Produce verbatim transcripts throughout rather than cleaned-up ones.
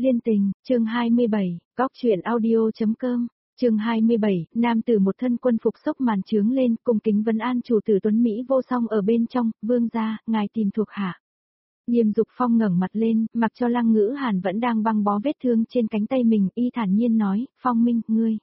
Liên tình, chương hai mươi bảy, góc truyện audio.com, chương hai mươi bảy, nam tử một thân quân phục xốc màn trướng lên, cùng kính vấn an chủ tử tuấn Mỹ vô song ở bên trong, vương gia, ngài tìm thuộc hạ. Nghiêm Dục Phong ngẩng mặt lên, mặc cho Lăng Ngữ Hàn vẫn đang băng bó vết thương trên cánh tay mình, y thản nhiên nói, Phong Minh, ngươi.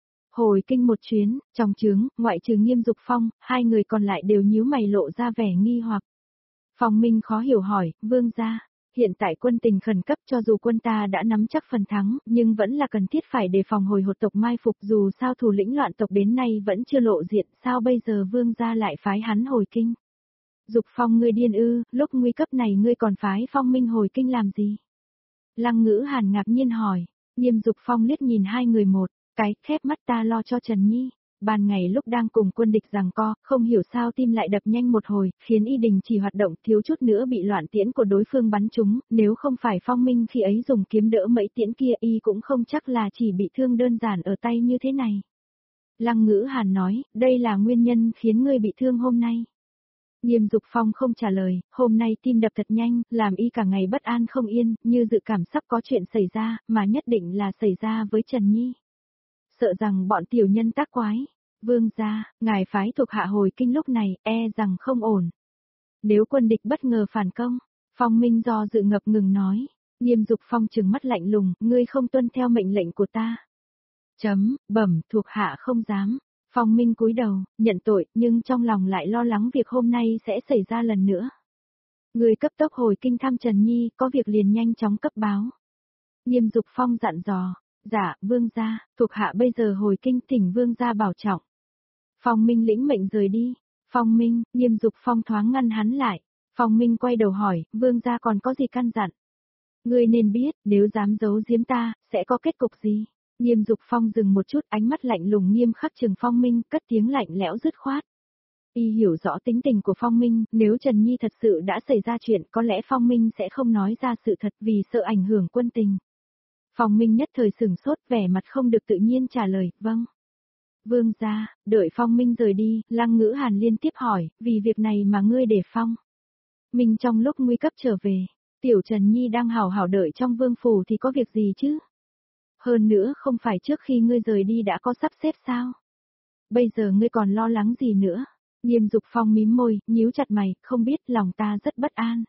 Hồi kinh một chuyến, trong trướng, ngoại trừ Nghiêm Dục Phong, hai người còn lại đều nhíu mày lộ ra vẻ nghi hoặc. Phong Minh khó hiểu hỏi, vương gia, hiện tại quân tình khẩn cấp cho dù quân ta đã nắm chắc phần thắng, nhưng vẫn là cần thiết phải đề phòng hồi hột tộc mai phục dù sao thủ lĩnh loạn tộc đến nay vẫn chưa lộ diện, sao bây giờ vương gia lại phái hắn hồi kinh. Dục Phong ngươi điên ư, lúc nguy cấp này ngươi còn phái Phong Minh hồi kinh làm gì? Lăng Ngữ Hàn ngạc nhiên hỏi, Nghiêm Dục Phong liếc nhìn hai người một cái, khép mắt ta lo cho Trần Nhi. Ban ngày lúc đang cùng quân địch giằng co, không hiểu sao tim lại đập nhanh một hồi, khiến y đình chỉ hoạt động, thiếu chút nữa bị loạn tiễn của đối phương bắn trúng, nếu không phải Phong Minh khi ấy dùng kiếm đỡ mấy tiễn kia y cũng không chắc là chỉ bị thương đơn giản ở tay như thế này. Lăng Ngữ Hàn nói, đây là nguyên nhân khiến ngươi bị thương hôm nay. Nghiêm Dục Phong không trả lời, hôm nay tim đập thật nhanh, làm y cả ngày bất an không yên, như dự cảm sắp có chuyện xảy ra, mà nhất định là xảy ra với Trần Nhi. Sợ rằng bọn tiểu nhân tác quái. Vương gia, ngài phái thuộc hạ hồi kinh lúc này, e rằng không ổn. Nếu quân địch bất ngờ phản công, Phong Minh do dự ngập ngừng nói. Nghiêm Dục Phong trừng mắt lạnh lùng, ngươi không tuân theo mệnh lệnh của ta. Chấm, bẩm, thuộc hạ không dám. Phong Minh cúi đầu, nhận tội, nhưng trong lòng lại lo lắng việc hôm nay sẽ xảy ra lần nữa. Người cấp tốc hồi kinh thăm Trần Nhi, có việc liền nhanh chóng cấp báo. Nghiêm Dục Phong dặn dò. Dạ, vương gia, thuộc hạ bây giờ hồi kinh thỉnh vương gia bảo trọng. Phong Minh lĩnh mệnh rời đi. Phong Minh, Nghiêm Dục Phong thoáng ngăn hắn lại. Phong Minh quay đầu hỏi, vương gia còn có gì căn dặn? Ngươi nên biết, nếu dám giấu giếm ta, sẽ có kết cục gì? Nghiêm Dục Phong dừng một chút, ánh mắt lạnh lùng nghiêm khắc trừng Phong Minh, cất tiếng lạnh lẽo dứt khoát. Y hiểu rõ tính tình của Phong Minh, nếu Trần Nhi thật sự đã xảy ra chuyện, có lẽ Phong Minh sẽ không nói ra sự thật vì sợ ảnh hưởng quân tình. Phong Minh nhất thời sửng sốt, vẻ mặt không được tự nhiên trả lời, vâng. Vương gia, đợi Phong Minh rời đi, Lăng Ngữ Hàn liên tiếp hỏi, vì việc này mà ngươi để Phong Minh trong lúc nguy cấp trở về, tiểu Trần Nhi đang hảo hảo đợi trong vương phủ thì có việc gì chứ? Hơn nữa không phải trước khi ngươi rời đi đã có sắp xếp sao? Bây giờ ngươi còn lo lắng gì nữa? Nghiêm Dục Phong mím môi, nhíu chặt mày, không biết lòng ta rất bất an.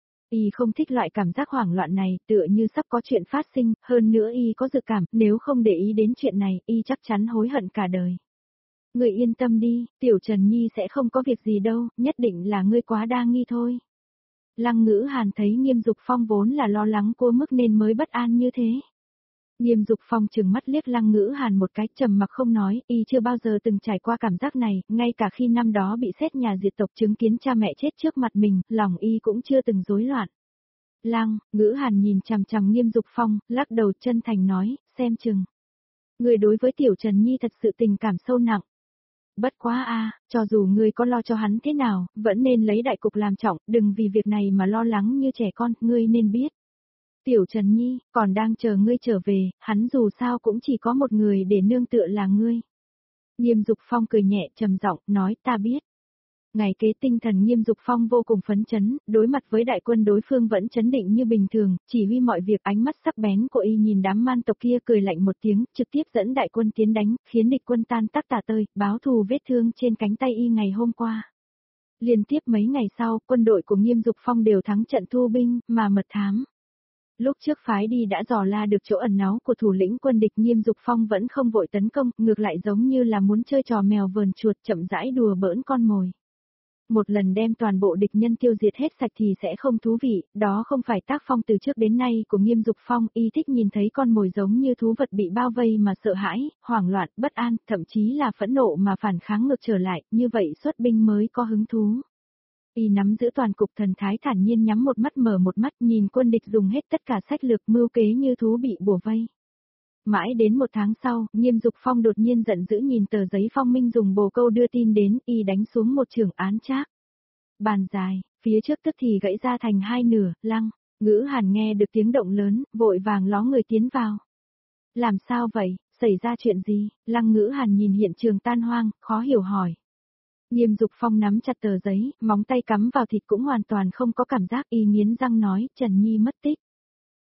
Y không thích loại cảm giác hoảng loạn này, tựa như sắp có chuyện phát sinh, hơn nữa Y có dự cảm, nếu không để ý đến chuyện này, Y chắc chắn hối hận cả đời. Ngươi yên tâm đi, tiểu Trần Nhi sẽ không có việc gì đâu, nhất định là ngươi quá đa nghi thôi. Lăng Ngữ Hàn thấy Nghiêm Dục Phong vốn là lo lắng cô mức nên mới bất an như thế. Nghiêm Dục Phong trừng mắt liếc Lăng Ngữ Hàn một cái, trầm mặc không nói, y chưa bao giờ từng trải qua cảm giác này, ngay cả khi năm đó bị xét nhà diệt tộc chứng kiến cha mẹ chết trước mặt mình, lòng y cũng chưa từng rối loạn. Lăng, Ngữ Hàn nhìn chằm chằm Nghiêm Dục Phong, lắc đầu chân thành nói, xem chừng. Người đối với tiểu Trần Nhi thật sự tình cảm sâu nặng. Bất quá a, cho dù ngươi có lo cho hắn thế nào, vẫn nên lấy đại cục làm trọng, đừng vì việc này mà lo lắng như trẻ con, ngươi nên biết. Tiểu Trần Nhi, còn đang chờ ngươi trở về, hắn dù sao cũng chỉ có một người để nương tựa là ngươi. Nghiêm Dục Phong cười nhẹ trầm giọng, nói ta biết. Ngày kế tinh thần Nghiêm Dục Phong vô cùng phấn chấn, đối mặt với đại quân đối phương vẫn chấn định như bình thường, chỉ huy mọi việc ánh mắt sắc bén của y nhìn đám man tộc kia cười lạnh một tiếng, trực tiếp dẫn đại quân tiến đánh, khiến địch quân tan tác tả tơi, báo thù vết thương trên cánh tay y ngày hôm qua. Liên tiếp mấy ngày sau, quân đội của Nghiêm Dục Phong đều thắng trận thu binh, mà mật thám. Lúc trước phái đi đã dò la được chỗ ẩn náu của thủ lĩnh quân địch, Nghiêm Dục Phong vẫn không vội tấn công, ngược lại giống như là muốn chơi trò mèo vờn chuột, chậm rãi đùa bỡn con mồi. Một lần đem toàn bộ địch nhân tiêu diệt hết sạch thì sẽ không thú vị, đó không phải tác phong từ trước đến nay của Nghiêm Dục Phong, y thích nhìn thấy con mồi giống như thú vật bị bao vây mà sợ hãi, hoảng loạn, bất an, thậm chí là phẫn nộ mà phản kháng ngược trở lại, như vậy xuất binh mới có hứng thú. Y nắm giữ toàn cục, thần thái thản nhiên, nhắm một mắt mở một mắt, nhìn quân địch dùng hết tất cả sách lược mưu kế như thú bị bủa vây. Mãi đến một tháng sau, Nghiêm Dục Phong đột nhiên giận dữ nhìn tờ giấy Phong Minh dùng bồ câu đưa tin đến, y đánh xuống một chưởng án trác. Bàn dài, phía trước tức thì gãy ra thành hai nửa. Lăng Ngữ Hàn nghe được tiếng động lớn, vội vàng ló người tiến vào. Làm sao vậy, xảy ra chuyện gì? Lăng Ngữ Hàn nhìn hiện trường tan hoang, khó hiểu hỏi. Nghiêm Dục Phong nắm chặt tờ giấy, móng tay cắm vào thịt cũng hoàn toàn không có cảm giác, y nghiến răng nói, Trần Nhi mất tích.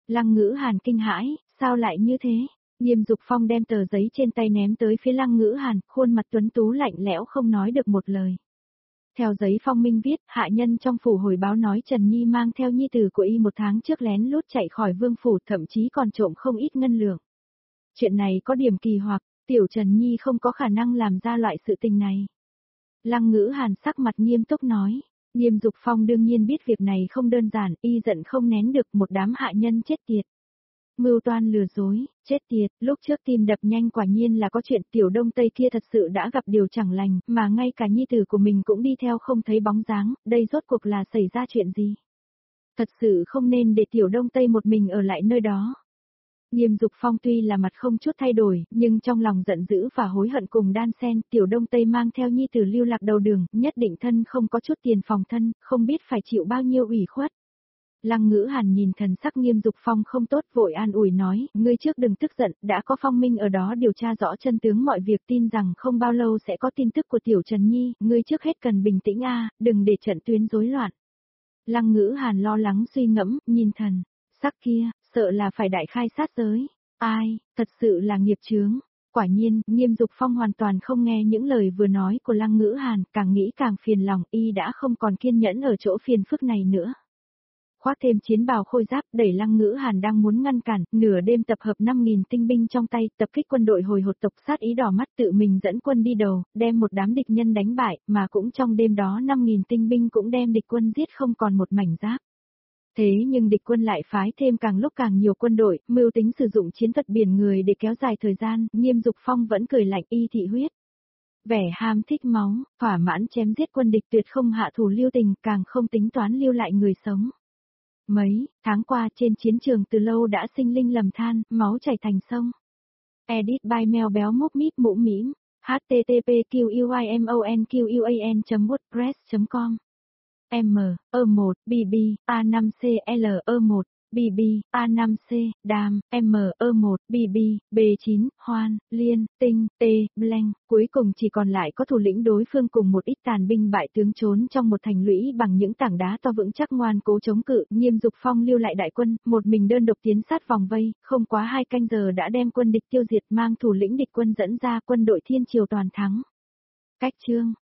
Lăng Ngữ Hàn kinh hãi, sao lại như thế? Nghiêm Dục Phong đem tờ giấy trên tay ném tới phía Lăng Ngữ Hàn, khuôn mặt tuấn tú lạnh lẽo không nói được một lời. Theo giấy phong minh viết, hạ nhân trong phủ hồi báo nói Trần Nhi mang theo nhi tử của y một tháng trước lén lút chạy khỏi vương phủ, thậm chí còn trộm không ít ngân lượng. Chuyện này có điểm kỳ hoặc, tiểu Trần Nhi không có khả năng làm ra loại sự tình này. Lăng Ngữ Hàn sắc mặt nghiêm túc nói. Nghiêm Dục Phong đương nhiên biết việc này không đơn giản, y giận không nén được, một đám hạ nhân chết tiệt. Mưu toan lừa dối, chết tiệt, lúc trước tim đập nhanh quả nhiên là có chuyện, tiểu Đông Tây kia thật sự đã gặp điều chẳng lành, mà ngay cả nhi tử của mình cũng đi theo không thấy bóng dáng, đây rốt cuộc là xảy ra chuyện gì? Thật sự không nên để tiểu Đông Tây một mình ở lại nơi đó. Nghiêm Dục Phong tuy là mặt không chút thay đổi, nhưng trong lòng giận dữ và hối hận cùng đan xen, tiểu Đông Tây mang theo nhi tử lưu lạc đầu đường, nhất định thân không có chút tiền phòng thân, không biết phải chịu bao nhiêu ủy khuất. Lăng Ngữ Hàn nhìn thần sắc Nghiêm Dục Phong không tốt, vội an ủi nói, ngươi trước đừng tức giận, đã có Phong Minh ở đó điều tra rõ chân tướng mọi việc, tin rằng không bao lâu sẽ có tin tức của tiểu Trần Nhi, ngươi trước hết cần bình tĩnh a, đừng để trận tuyến rối loạn. Lăng Ngữ Hàn lo lắng suy ngẫm, nhìn thần sắc kia, sợ là phải đại khai sát giới. Ai, thật sự là nghiệp chướng. Quả nhiên, Nghiêm Dục Phong hoàn toàn không nghe những lời vừa nói của Lăng Ngữ Hàn, càng nghĩ càng phiền lòng, y đã không còn kiên nhẫn ở chỗ phiền phức này nữa. Khoác thêm chiến bào khôi giáp, đẩy Lăng Ngữ Hàn đang muốn ngăn cản, nửa đêm tập hợp năm nghìn tinh binh trong tay, tập kích quân đội hồi hột tộc, sát ý đỏ mắt, tự mình dẫn quân đi đầu, đem một đám địch nhân đánh bại, mà cũng trong đêm đó năm nghìn tinh binh cũng đem địch quân giết không còn một mảnh giáp. Thế nhưng địch quân lại phái thêm càng lúc càng nhiều quân đội, mưu tính sử dụng chiến thuật biển người để kéo dài thời gian, Nghiêm Dục Phong vẫn cười lạnh, y thị huyết. Vẻ ham thích máu, thỏa mãn chém giết quân địch, tuyệt không hạ thủ lưu tình, càng không tính toán lưu lại người sống. Mấy tháng qua trên chiến trường từ lâu đã sinh linh lầm than, máu chảy thành sông. Edit by Mèo Béo Múc Míp Mũ Mĩm, h t t p q u i m o n q u a n chấm wordpress chấm com M, E một, B B, A năm C L E một, B B, A năm C, Đam, M, E một, B B, B chín, Hoan, Liên, Tinh, T, Blank, cuối cùng chỉ còn lại có thủ lĩnh đối phương cùng một ít tàn binh bại tướng trốn trong một thành lũy bằng những tảng đá to vững chắc ngoan cố chống cự, Nghiêm Dục Phong lưu lại đại quân, một mình đơn độc tiến sát vòng vây, không quá hai canh giờ đã đem quân địch tiêu diệt, mang thủ lĩnh địch quân dẫn ra, quân đội Thiên Triều toàn thắng. Cách chương